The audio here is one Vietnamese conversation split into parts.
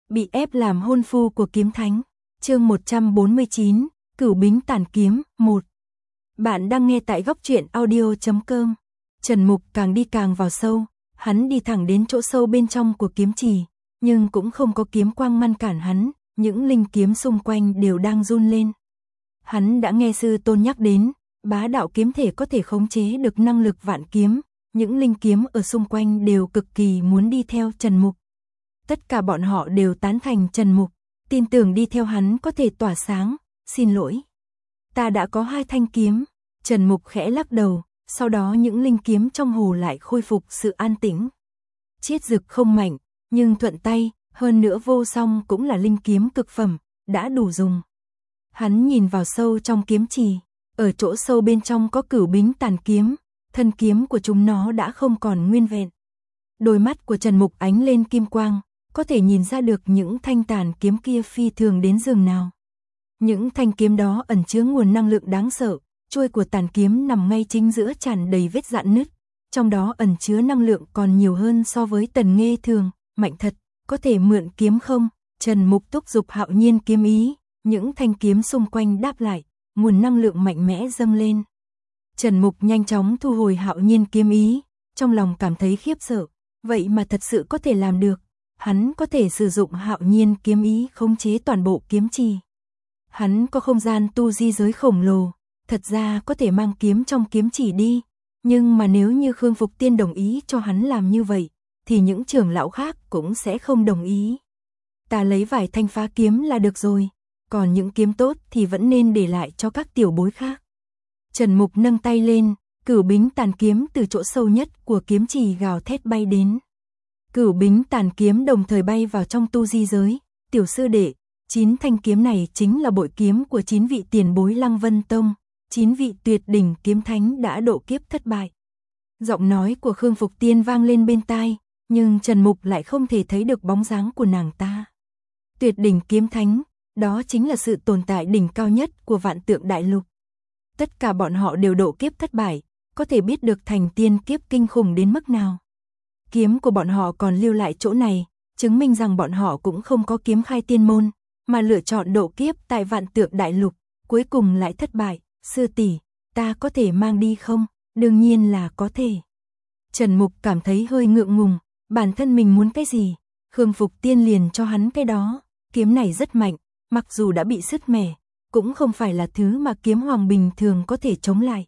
Bị ép làm hôn phu của kiếm thánh. Chương 149, Cửu Bính Tản Kiếm 1. Bạn đang nghe tại góc truyện audio.com. Trần Mục càng đi càng vào sâu, hắn đi thẳng đến chỗ sâu bên trong của kiếm trì, nhưng cũng không có kiếm quang ngăn cản hắn, những linh kiếm xung quanh đều đang run lên. Hắn đã nghe sư tôn nhắc đến, bá đạo kiếm thể có thể khống chế được năng lực vạn kiếm, những linh kiếm ở xung quanh đều cực kỳ muốn đi theo Trần Mục. Tất cả bọn họ đều tán thành Trần Mục, tin tưởng đi theo hắn có thể tỏa sáng. Xin lỗi, ta đã có 2 thanh kiếm. Trần Mục khẽ lắc đầu, sau đó những linh kiếm trong hồ lại khôi phục sự an tĩnh. Chiết dực không mạnh, nhưng thuận tay, hơn nữa vô song cũng là linh kiếm cực phẩm, đã đủ dùng. Hắn nhìn vào sâu trong kiếm trì, ở chỗ sâu bên trong có Cửu Bính Tản Kiếm, thân kiếm của chúng nó đã không còn nguyên vẹn. Đôi mắt của Trần Mục ánh lên kim quang, có thể nhìn ra được những thanh tàn kiếm kia phi thường đến giường nào. Những thanh kiếm đó ẩn chứa nguồn năng lượng đáng sợ, chuôi của tàn kiếm nằm ngay chính giữa tràn đầy vết rạn nứt, trong đó ẩn chứa năng lượng còn nhiều hơn so với Tần Nghê thường, mạnh thật, có thể mượn kiếm không? Trần Mục thúc giục Hạo Nhiên kiếm ý, những thanh kiếm xung quanh đáp lại, nguồn năng lượng mạnh mẽ dâng lên. Trần Mục nhanh chóng thu hồi Hạo Nhiên kiếm ý, trong lòng cảm thấy khiếp sợ, vậy mà thật sự có thể làm được. Hắn có thể sử dụng Hạo Nhiên kiếm ý khống chế toàn bộ kiếm trì. Hắn có không gian tu di giới khổng lồ, thật ra có thể mang kiếm trong kiếm trì đi, nhưng mà nếu như Khương Phục Tiên đồng ý cho hắn làm như vậy, thì những trưởng lão khác cũng sẽ không đồng ý. Ta lấy vài thanh phá kiếm là được rồi, còn những kiếm tốt thì vẫn nên để lại cho các tiểu bối khác. Trần Mục nâng tay lên, Cửu Bính Tản Kiếm từ chỗ sâu nhất của kiếm trì gào thét bay đến. Cửu Bính Tản Kiếm đồng thời bay vào trong tu di giới. Tiểu sư đệ, 9 thanh kiếm này chính là bội kiếm của 9 vị tiền bối Lăng Vân Tông, 9 vị tuyệt đỉnh kiếm thánh đã độ kiếp thất bại. Giọng nói của Khương Phục Tiên vang lên bên tai, nhưng Trần Mục lại không thể thấy được bóng dáng của nàng ta. Tuyệt đỉnh kiếm thánh, đó chính là sự tồn tại đỉnh cao nhất của Vạn Tượng Đại Lục. Tất cả bọn họ đều độ kiếp thất bại, có thể biết được thành tiên kiếp kinh khủng đến mức nào. Kiếm của bọn họ còn lưu lại chỗ này, chứng minh rằng bọn họ cũng không có kiếm khai tiên môn, mà lựa chọn độ kiếp tại Vạn Tượng Đại Lục, cuối cùng lại thất bại. Sư tỷ, ta có thể mang đi không? Đương nhiên là có thể. Trần Mục cảm thấy hơi ngượng ngùng, bản thân mình muốn cái gì, Khương Phục Tiên liền cho hắn cái đó. Kiếm này rất mạnh, mặc dù đã bị sứt mẻ, cũng không phải là thứ mà kiếm hoàng bình thường có thể chống lại.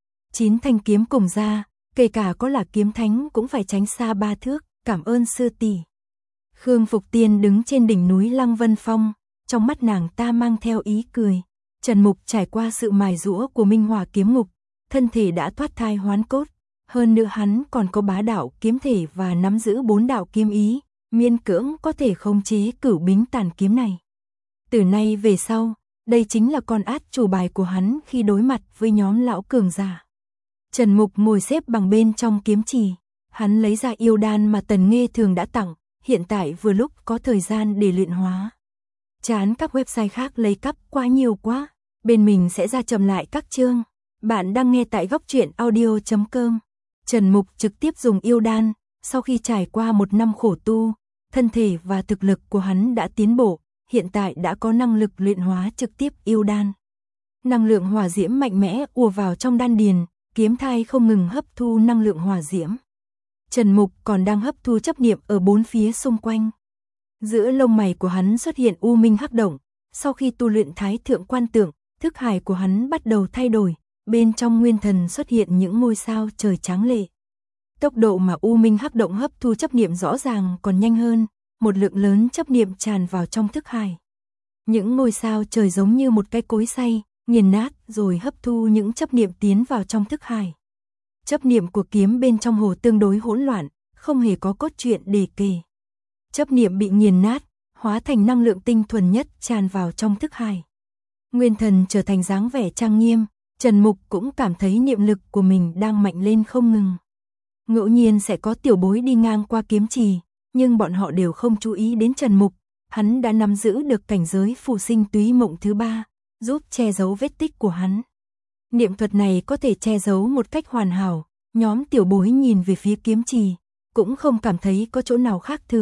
9 thanh kiếm cùng ra, kể cả có là kiếm thánh cũng phải tránh xa 3 thước, cảm ơn sư tỷ. Khương Phục Tiên đứng trên đỉnh núi Lăng Vân Phong, trong mắt nàng ta mang theo ý cười. Trần Mục trải qua sự mài giũa của Minh Hỏa kiếm ngục, thân thể đã thoát thai hoán cốt, hơn nữa hắn còn có bá đạo kiếm thể và nắm giữ 4 đạo kiếm ý, miễn cưỡng có thể khống chế Cửu Bính Tản Kiếm này. Từ nay về sau, đây chính là con át chủ bài của hắn khi đối mặt với nhóm lão cường giả. Trần Mục ngồi xếp bằng bên trong kiếm trì, hắn lấy ra yêu đan mà Tần Nghê thường đã tặng, hiện tại vừa lúc có thời gian để luyện hóa. Chán các website khác lấy cắp quá nhiều quá, bên mình sẽ ra chậm lại các chương. Bạn đang nghe tại góc truyện audio.com. Trần Mục trực tiếp dùng yêu đan, sau khi trải qua 1 năm khổ tu, thân thể và thực lực của hắn đã tiến bộ, hiện tại đã có năng lực luyện hóa trực tiếp yêu đan. Năng lượng hỏa diễm mạnh mẽ ùa vào trong đan điền, kiếm thai không ngừng hấp thu năng lượng hỏa diễm. Trần Mục còn đang hấp thu chấp niệm ở 4 phía xung quanh. Giữa lông mày của hắn xuất hiện u minh hắc động, sau khi tu luyện Thái Thượng Quan Tượng, thức hải của hắn bắt đầu thay đổi, bên trong nguyên thần xuất hiện những ngôi sao trời tráng lệ. Tốc độ mà u minh hắc động hấp thu chấp niệm rõ ràng còn nhanh hơn, một lượng lớn chấp niệm tràn vào trong thức hải. Những ngôi sao trời giống như một cái cối xay, nghiền nát rồi hấp thu những chấp niệm tiến vào trong thức hải. Chấp niệm của kiếm bên trong hồ tương đối hỗn loạn, không hề có cốt truyện để kể. Chấp niệm bị nghiền nát, hóa thành năng lượng tinh thuần nhất tràn vào trong thức hải. Nguyên thần trở thành dáng vẻ trang nghiêm, Trần Mục cũng cảm thấy niệm lực của mình đang mạnh lên không ngừng. Ngẫu nhiên sẽ có tiểu bối đi ngang qua kiếm trì, nhưng bọn họ đều không chú ý đến Trần Mục, hắn đã nắm giữ được cảnh giới phù sinh túy mộng thứ 3, giúp che giấu vết tích của hắn. Niệm thuật này có thể che giấu một cách hoàn hảo, nhóm tiểu bối nhìn về phía kiếm trì, cũng không cảm thấy có chỗ nào khác thường,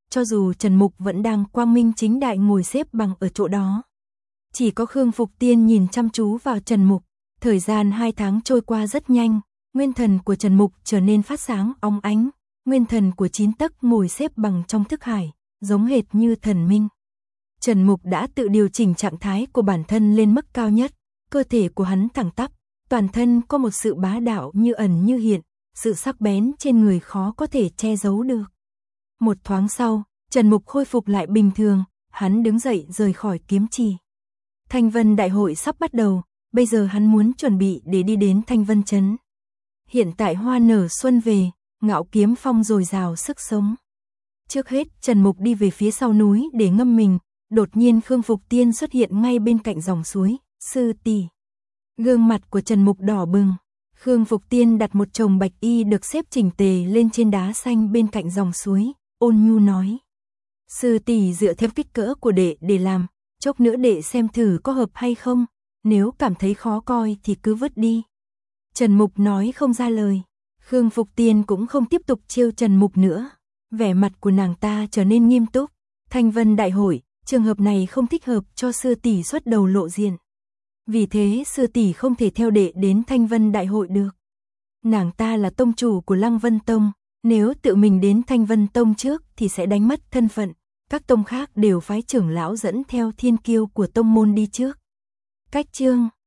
cho dù Trần Mục vẫn đang quang minh chính đại ngồi xếp bằng ở chỗ đó. Chỉ có Khương Phục Tiên nhìn chăm chú vào Trần Mục, thời gian 2 tháng trôi qua rất nhanh, nguyên thần của Trần Mục trở nên phát sáng óng ánh, nguyên thần của 9 tấc ngồi xếp bằng trong thức hải, giống hệt như thần minh. Trần Mục đã tự điều chỉnh trạng thái của bản thân lên mức cao nhất, cơ thể của hắn thẳng tắp, toàn thân có một sự bá đạo như ẩn như hiện, sự sắc bén trên người khó có thể che giấu được. Một thoáng sau, Trần Mục khôi phục lại bình thường, hắn đứng dậy rời khỏi kiếm trì. Thanh Vân Đại hội sắp bắt đầu, bây giờ hắn muốn chuẩn bị để đi đến Thanh Vân Trấn. Hiện tại hoa nở xuân về, Ngạo Kiếm Phong dồi dào sức sống. Trước hết, Trần Mục đi về phía sau núi để ngâm mình, đột nhiên Khương Phục Tiên xuất hiện ngay bên cạnh dòng suối, sư tỷ. Gương mặt của Trần Mục đỏ bừng, Khương Phục Tiên đặt một chồng bạch y được xếp chỉnh tề lên trên đá xanh bên cạnh dòng suối, ôn nhu nói. Sư tỷ dựa theo kích cỡ của đệ để làm, chốc nữa đệ xem thử có hợp hay không, nếu cảm thấy khó coi thì cứ vứt đi. Trần Mục nói không ra lời, Khương Phục Tiên cũng không tiếp tục trêu Trần Mục nữa, vẻ mặt của nàng ta trở nên nghiêm túc. Thanh Vân Đại hội, trường hợp này không thích hợp cho sư tỷ xuất đầu lộ diện. Vì thế sư tỷ không thể theo đệ đến Thanh Vân Đại hội được. Nàng ta là tông chủ của Lăng Vân Tông, nếu tự mình đến Thanh Vân Tông trước thì sẽ đánh mất thân phận, các tông khác đều phái trưởng lão dẫn theo thiên kiêu của tông môn đi trước. Cách chương